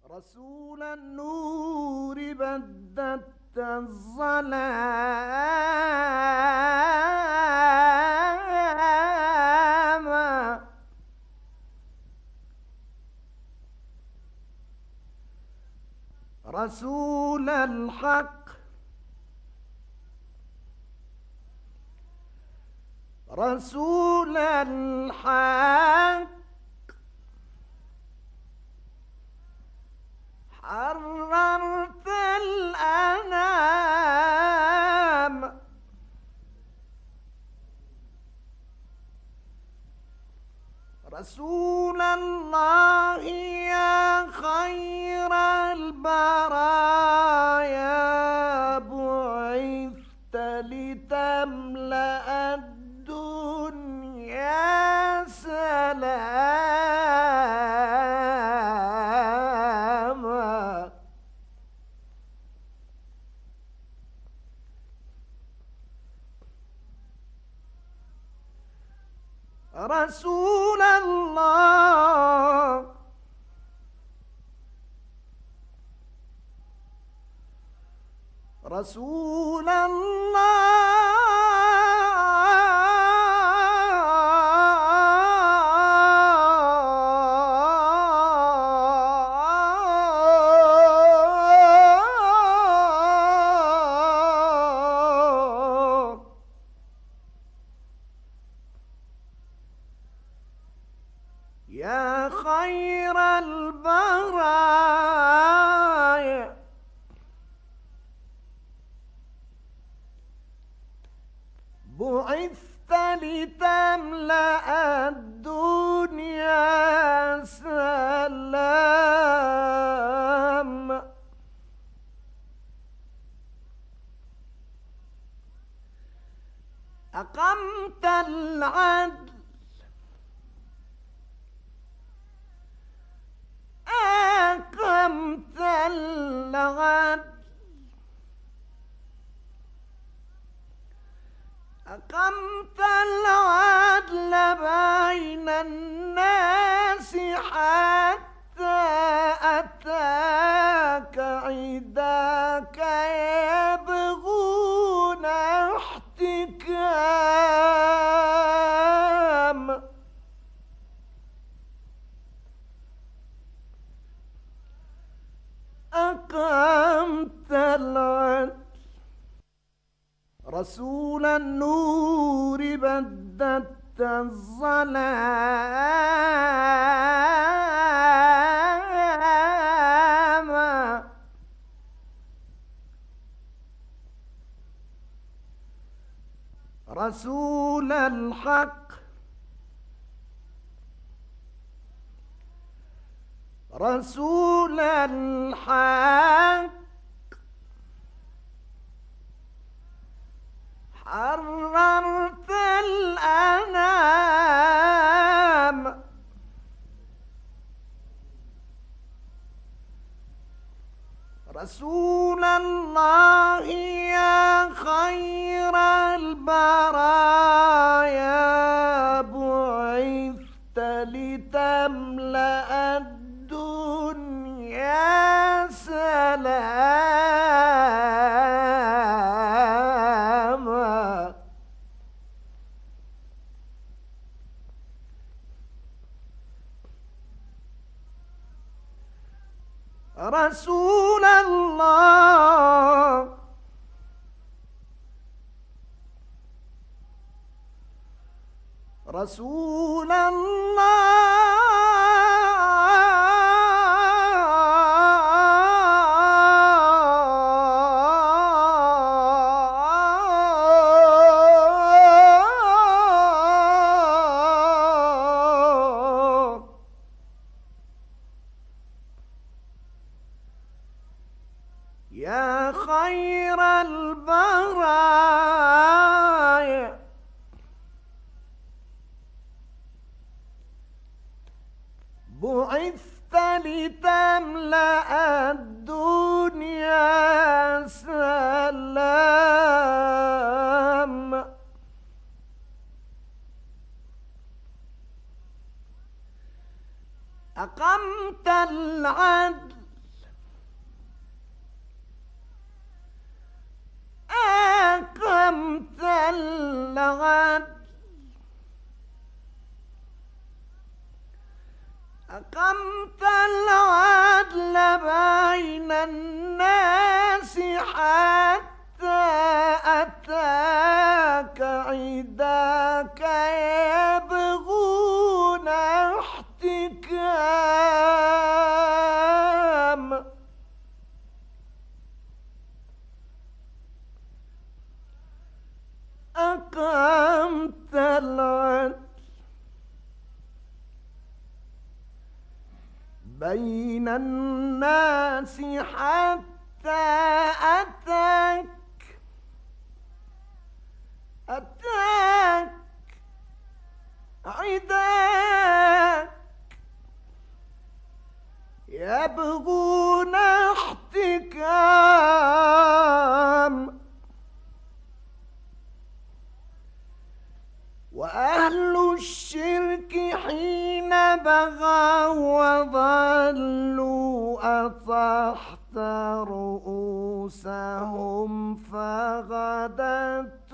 رسول النور بددت الظلام، رسول الحق، رسول الحق، حررت الأنام، رسول الله يا خير البرايا، بعثت لتملأ الدنيا سلاما. رسول الله، رسول الله، يا خير البرايا، بعثت لتملأ الدنيا سلام. أقمت العدل، أقمت العدل، أقمت العدل بين الناس حتى أتاك عداك يبغون احتكام. أقمت العدل، رسول النور بددت الظلام، رسول الحق، رسول الحق، حررت الأنام، رسول الله يا خير البرايا، بعثت لتملأ الدنيا سلاما. رسول الله، رسول الله، يا خير البرايا، بعثت لتملأ الدنيا سلام. أقمت العدل، العدل بين الناس حتى أتاك عداك يبغون احتكام. أقمت العدل بين الناس حتى أتاك عداك يبغون احتكام. وأهل الشرك حين بغوا وضلوا أطحت رؤوسهم فغدت